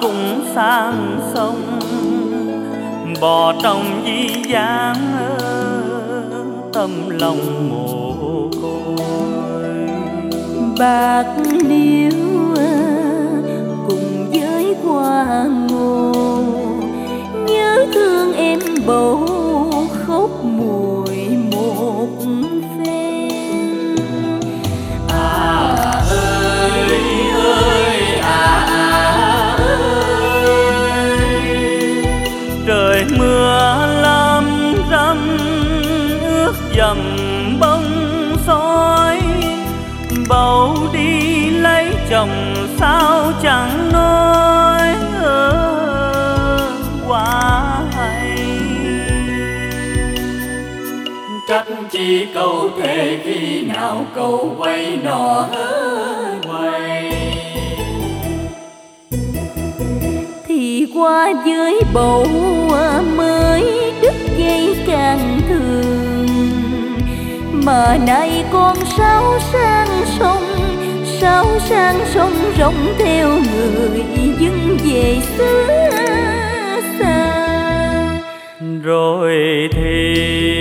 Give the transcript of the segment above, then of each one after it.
cũng sang sông, bò trong di dáng tâm lòng mồ côi. Bạc liêu cùng với hoa ngô, nhớ thương em bầu khóc mùi một phen. Ơi ơi ơi, trời mưa lâm râm ướt dầm bông sói, bầu đi lấy chồng sao chẳng nói quá hay. Trách chi câu thề khi nào câu quay nọ quay. Thì qua với bầu mới đứt dây càng thường, mà nay con sao sang sông, sao sang sông rong theo người dưng về xứ xa. Rồi thì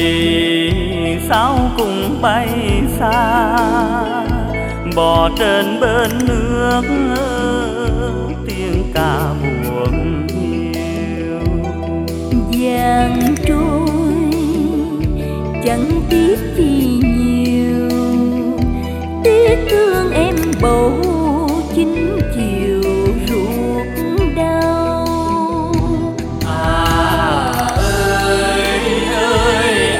sao cùng bay xa, bò trên bên nước tiếng ca buồn hiu. Vàng trôi chẳng tiếc chi nhiều, tiếc thương em bầu chính chiều ruột đau. Ơi ơi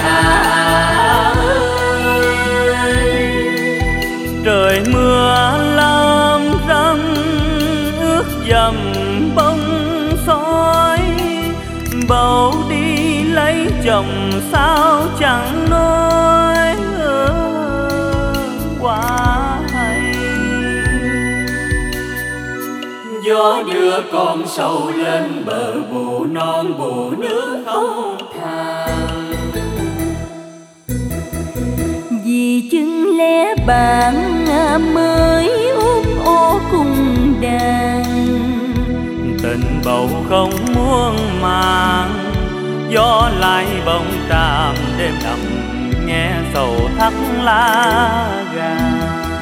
ơi, Trời mưa lâm râm ướt dầm bông sói, bầu đi lấy chồng sao chẳng nói quá hay. gió đưa con sầu lên bờ bù non bù nước không than. Vì chừng lẽ bạn mới ôm ô cùng đàn, Tình bầu không muôn màng, gió lại bông tràm đêm đậm nghe sầu thắt lá vàng.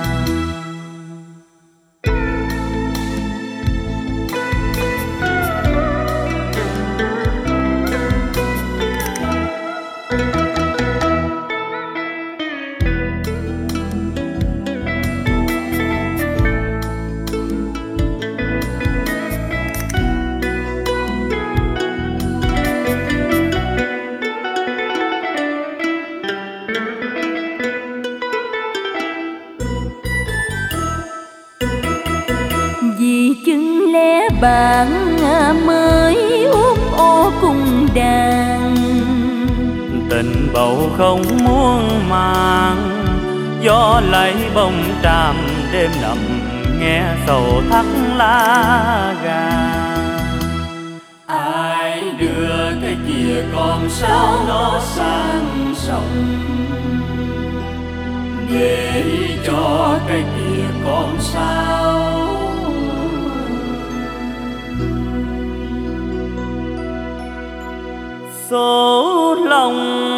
vì chừng lẽ bạn mới ôm ô cùng đàn. Tình bầu không muôn màng, gió lấy bông tràm đêm đậm nghe sầu thắt lá vàng. Ai đưa cái kia con sao nó sang sông, để cho cái kia con sao. Số lòng